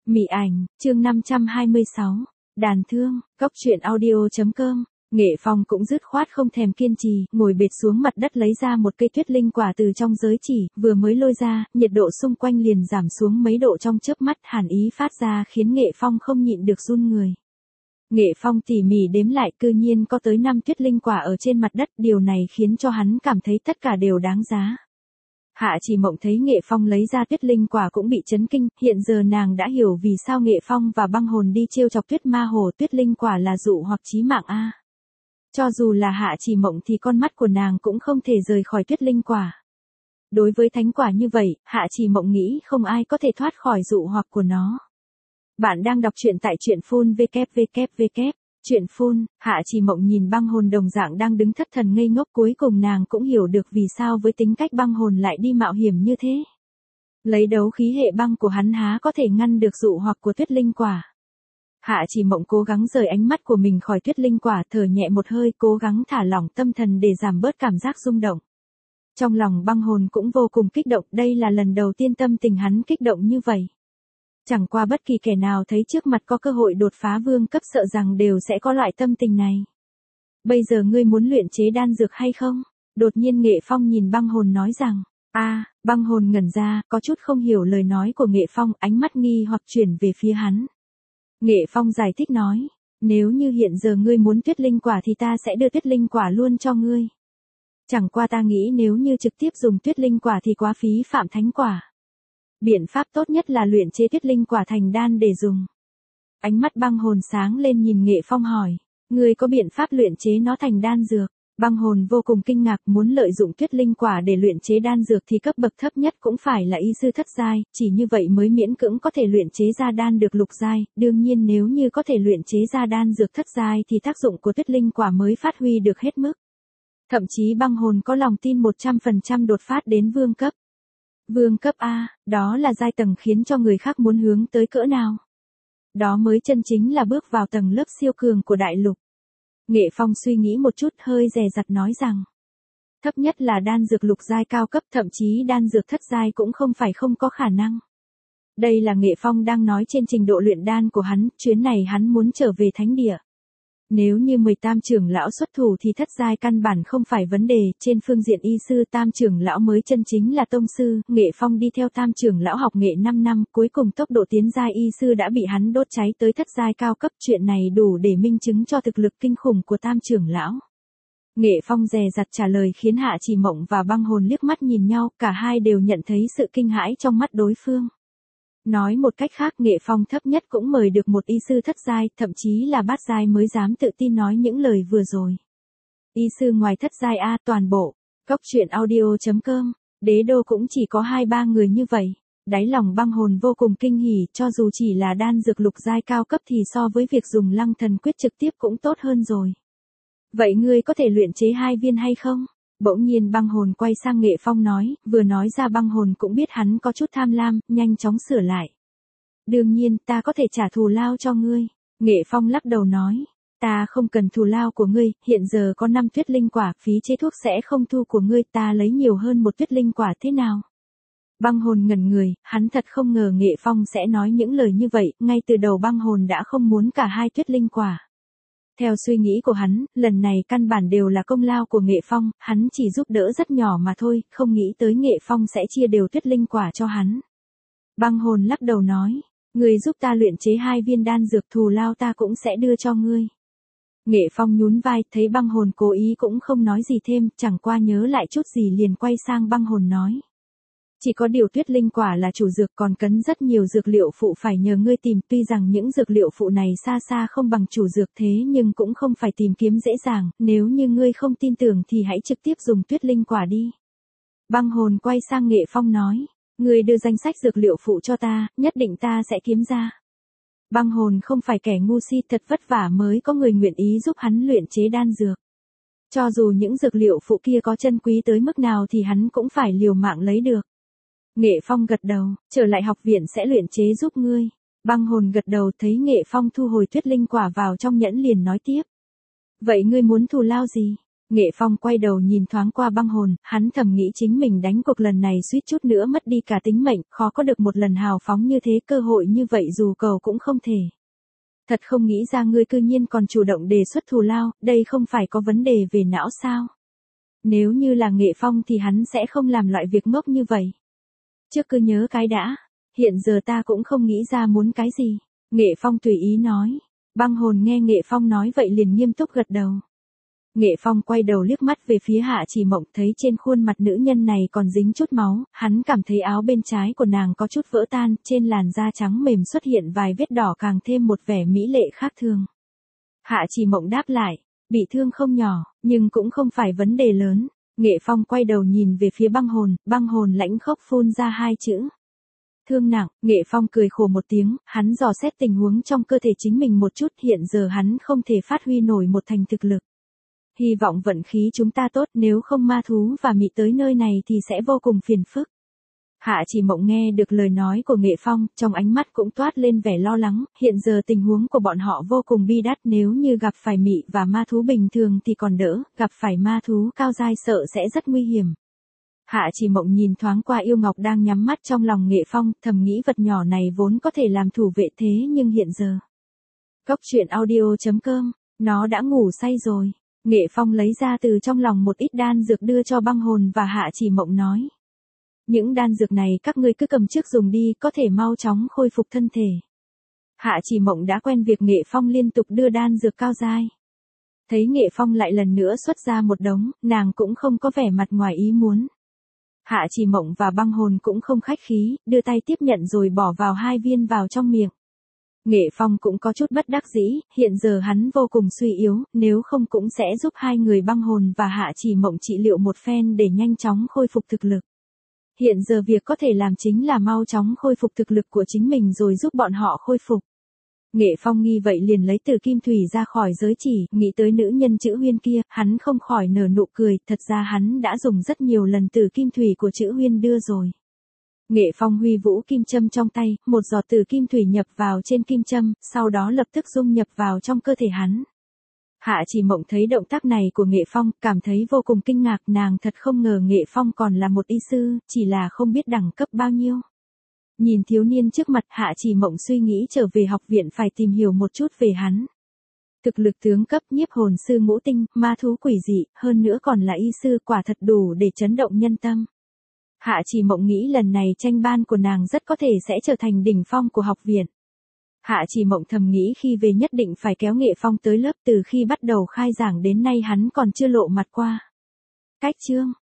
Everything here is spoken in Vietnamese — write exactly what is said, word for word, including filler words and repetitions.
Mị ảnh, chương năm trăm hai mươi sáu, đàn thương, góc truyện audio.com. Nghệ Phong cũng dứt khoát không thèm kiên trì, ngồi bệt xuống mặt đất lấy ra một cây tuyết linh quả từ trong giới chỉ, vừa mới lôi ra, nhiệt độ xung quanh liền giảm xuống mấy độ trong chớp mắt, hàn ý phát ra khiến Nghệ Phong không nhịn được run người. Nghệ Phong tỉ mỉ đếm lại, cư nhiên có tới năm tuyết linh quả ở trên mặt đất, điều này khiến cho hắn cảm thấy tất cả đều đáng giá. Hạ Chỉ Mộng thấy Nghệ Phong lấy ra tuyết linh quả cũng bị chấn kinh, hiện giờ nàng đã hiểu vì sao Nghệ Phong và băng hồn đi trêu chọc tuyết ma hồ, tuyết linh quả là dụ hoặc chí mạng a. Cho dù là Hạ Chỉ Mộng thì con mắt của nàng cũng không thể rời khỏi tuyết linh quả. Đối với thánh quả như vậy, Hạ Chỉ Mộng nghĩ không ai có thể thoát khỏi dụ hoặc của nó. Bạn đang đọc truyện tại truyện phun vê kép vê kép vê kép. Truyện phun, Hạ Chỉ Mộng nhìn băng hồn đồng dạng đang đứng thất thần ngây ngốc, cuối cùng nàng cũng hiểu được vì sao với tính cách băng hồn lại đi mạo hiểm như thế. Lấy đấu khí hệ băng của hắn há có thể ngăn được dụ hoặc của tuyết linh quả. Hạ Chỉ Mộng cố gắng rời ánh mắt của mình khỏi tuyết linh quả, thở nhẹ một hơi, cố gắng thả lỏng tâm thần để giảm bớt cảm giác rung động. Trong lòng băng hồn cũng vô cùng kích động, đây là lần đầu tiên tâm tình hắn kích động như vậy. Chẳng qua bất kỳ kẻ nào thấy trước mặt có cơ hội đột phá vương cấp sợ rằng đều sẽ có loại tâm tình này. Bây giờ ngươi muốn luyện chế đan dược hay không? Đột nhiên Nghệ Phong nhìn băng hồn nói rằng, a à, băng hồn ngẩn ra, có chút không hiểu lời nói của Nghệ Phong, ánh mắt nghi hoặc chuyển về phía hắn. Nghệ Phong giải thích nói, nếu như hiện giờ ngươi muốn tuyết linh quả thì ta sẽ đưa tuyết linh quả luôn cho ngươi. Chẳng qua ta nghĩ nếu như trực tiếp dùng tuyết linh quả thì quá phí phạm thánh quả. Biện pháp tốt nhất là luyện chế tuyết linh quả thành đan để dùng. Ánh mắt băng hồn sáng lên nhìn Nghệ Phong hỏi, ngươi có biện pháp luyện chế nó thành đan dược? Băng hồn vô cùng kinh ngạc, muốn lợi dụng tuyết linh quả để luyện chế đan dược thì cấp bậc thấp nhất cũng phải là y sư thất giai, chỉ như vậy mới miễn cưỡng có thể luyện chế ra đan được lục giai, đương nhiên nếu như có thể luyện chế ra đan dược thất giai thì tác dụng của tuyết linh quả mới phát huy được hết mức. Thậm chí băng hồn có lòng tin một trăm phần trăm đột phát đến vương cấp. Vương cấp A, đó là giai tầng khiến cho người khác muốn hướng tới cỡ nào. Đó mới chân chính là bước vào tầng lớp siêu cường của đại lục. Nghệ Phong suy nghĩ một chút hơi dè dặt nói rằng, thấp nhất là đan dược lục giai cao cấp, thậm chí đan dược thất giai cũng không phải không có khả năng. Đây là Nghệ Phong đang nói trên trình độ luyện đan của hắn, chuyến này hắn muốn trở về thánh địa. Nếu như mười tam trưởng lão xuất thủ thì thất giai căn bản không phải vấn đề, trên phương diện y sư tam trưởng lão mới chân chính là tông sư, Nghệ Phong đi theo tam trưởng lão học nghệ năm năm, cuối cùng tốc độ tiến giai y sư đã bị hắn đốt cháy tới thất giai cao cấp, chuyện này đủ để minh chứng cho thực lực kinh khủng của tam trưởng lão. Nghệ Phong dè dặt trả lời khiến Hạ Chỉ Mộng và băng hồn liếc mắt nhìn nhau, cả hai đều nhận thấy sự kinh hãi trong mắt đối phương. Nói một cách khác, Nghệ Phong thấp nhất cũng mời được một y sư thất giai, thậm chí là bát giai mới dám tự tin nói những lời vừa rồi. Y sư ngoài thất giai a, toàn bộ. Góc truyện audio.com, đế đô cũng chỉ có hai ba người như vậy. Đáy lòng băng hồn vô cùng kinh hỉ, cho dù chỉ là đan dược lục giai cao cấp thì so với việc dùng Lăng Thần Quyết trực tiếp cũng tốt hơn rồi. Vậy ngươi có thể luyện chế hai viên hay không? Bỗng nhiên băng hồn quay sang Nghệ Phong nói, vừa nói ra băng hồn cũng biết hắn có chút tham lam, nhanh chóng sửa lại. Đương nhiên, ta có thể trả thù lao cho ngươi. Nghệ Phong lắc đầu nói, ta không cần thù lao của ngươi, hiện giờ có năm tuyết linh quả, phí chế thuốc sẽ không thu của ngươi, ta lấy nhiều hơn một tuyết linh quả thế nào? Băng hồn ngẩn người, hắn thật không ngờ Nghệ Phong sẽ nói những lời như vậy, ngay từ đầu băng hồn đã không muốn cả hai tuyết linh quả. Theo suy nghĩ của hắn, lần này căn bản đều là công lao của Nghệ Phong, hắn chỉ giúp đỡ rất nhỏ mà thôi, không nghĩ tới Nghệ Phong sẽ chia đều tuyết linh quả cho hắn. Băng hồn lắc đầu nói, ngươi giúp ta luyện chế hai viên đan dược, thù lao ta cũng sẽ đưa cho ngươi. Nghệ Phong nhún vai, thấy băng hồn cố ý cũng không nói gì thêm, chẳng qua nhớ lại chút gì liền quay sang băng hồn nói. Chỉ có điều tuyết linh quả là chủ dược, còn cấn rất nhiều dược liệu phụ phải nhờ ngươi tìm, tuy rằng những dược liệu phụ này xa xa không bằng chủ dược thế nhưng cũng không phải tìm kiếm dễ dàng, nếu như ngươi không tin tưởng thì hãy trực tiếp dùng tuyết linh quả đi. Băng hồn quay sang Nghệ Phong nói, ngươi đưa danh sách dược liệu phụ cho ta, nhất định ta sẽ kiếm ra. Băng hồn không phải kẻ ngu si, thật vất vả mới có người nguyện ý giúp hắn luyện chế đan dược. Cho dù những dược liệu phụ kia có chân quý tới mức nào thì hắn cũng phải liều mạng lấy được. Nghệ Phong gật đầu, trở lại học viện sẽ luyện chế giúp ngươi. Băng hồn gật đầu, thấy Nghệ Phong thu hồi tuyết linh quả vào trong nhẫn liền nói tiếp. Vậy ngươi muốn thù lao gì? Nghệ Phong quay đầu nhìn thoáng qua băng hồn, hắn thầm nghĩ chính mình đánh cuộc lần này suýt chút nữa mất đi cả tính mệnh, khó có được một lần hào phóng như thế, cơ hội như vậy dù cầu cũng không thể. Thật không nghĩ ra ngươi cư nhiên còn chủ động đề xuất thù lao, đây không phải có vấn đề về não sao? Nếu như là Nghệ Phong thì hắn sẽ không làm loại việc ngốc như vậy. Trước cứ nhớ cái đã, hiện giờ ta cũng không nghĩ ra muốn cái gì. Nghệ Phong tùy ý nói. Băng hồn nghe Nghệ Phong nói vậy liền nghiêm túc gật đầu. Nghệ Phong quay đầu liếc mắt về phía Hạ Chỉ Mộng, thấy trên khuôn mặt nữ nhân này còn dính chút máu, hắn cảm thấy áo bên trái của nàng có chút vỡ tan, trên làn da trắng mềm xuất hiện vài vết đỏ càng thêm một vẻ mỹ lệ khác thường. Hạ Chỉ Mộng đáp lại, bị thương không nhỏ, nhưng cũng không phải vấn đề lớn. Nghệ Phong quay đầu nhìn về phía băng hồn, băng hồn lãnh khốc phun ra hai chữ. Thương nặng. Nghệ Phong cười khổ một tiếng, hắn dò xét tình huống trong cơ thể chính mình một chút, hiện giờ hắn không thể phát huy nổi một thành thực lực. Hy vọng vận khí chúng ta tốt, nếu không ma thú và mị tới nơi này thì sẽ vô cùng phiền phức. Hạ Chỉ Mộng nghe được lời nói của Nghệ Phong, trong ánh mắt cũng toát lên vẻ lo lắng, hiện giờ tình huống của bọn họ vô cùng bi đát, nếu như gặp phải mị và ma thú bình thường thì còn đỡ, gặp phải ma thú cao giai sợ sẽ rất nguy hiểm. Hạ Chỉ Mộng nhìn thoáng qua Yêu Ngọc đang nhắm mắt trong lòng Nghệ Phong, thầm nghĩ vật nhỏ này vốn có thể làm thủ vệ thế nhưng hiện giờ. Cốc truyện audio chấm com, nó đã ngủ say rồi. Nghệ Phong lấy ra từ trong lòng một ít đan dược đưa cho băng hồn và Hạ Chỉ Mộng nói. Những đan dược này các ngươi cứ cầm trước dùng đi, có thể mau chóng khôi phục thân thể. Hạ Chỉ Mộng đã quen việc Nghệ Phong liên tục đưa đan dược cao giai. Thấy Nghệ Phong lại lần nữa xuất ra một đống, nàng cũng không có vẻ mặt ngoài ý muốn. Hạ Chỉ Mộng và băng hồn cũng không khách khí, đưa tay tiếp nhận rồi bỏ vào hai viên vào trong miệng. Nghệ Phong cũng có chút bất đắc dĩ, hiện giờ hắn vô cùng suy yếu, nếu không cũng sẽ giúp hai người băng hồn và Hạ Chỉ Mộng trị liệu một phen để nhanh chóng khôi phục thực lực. Hiện giờ việc có thể làm chính là mau chóng khôi phục thực lực của chính mình rồi giúp bọn họ khôi phục. Nghệ Phong nghi vậy liền lấy từ kim thủy ra khỏi giới chỉ, nghĩ tới nữ nhân chữ Huyên kia, hắn không khỏi nở nụ cười, thật ra hắn đã dùng rất nhiều lần từ kim thủy của chữ Huyên đưa rồi. Nghệ Phong huy vũ kim châm trong tay, một giọt từ kim thủy nhập vào trên kim châm, sau đó lập tức dung nhập vào trong cơ thể hắn. Hạ Chỉ Mộng thấy động tác này của Nghệ Phong, cảm thấy vô cùng kinh ngạc, nàng thật không ngờ Nghệ Phong còn là một y sư, chỉ là không biết đẳng cấp bao nhiêu. Nhìn thiếu niên trước mặt, Hạ Chỉ Mộng suy nghĩ trở về học viện phải tìm hiểu một chút về hắn. Thực lực tướng cấp, nhiếp hồn sư ngũ tinh, ma thú quỷ dị, hơn nữa còn là y sư, quả thật đủ để chấn động nhân tâm. Hạ Chỉ Mộng nghĩ lần này tranh ban của nàng rất có thể sẽ trở thành đỉnh phong của học viện. Hạ Chỉ Mộng thầm nghĩ khi về nhất định phải kéo Nghệ Phong tới lớp, từ khi bắt đầu khai giảng đến nay hắn còn chưa lộ mặt qua. Cách chương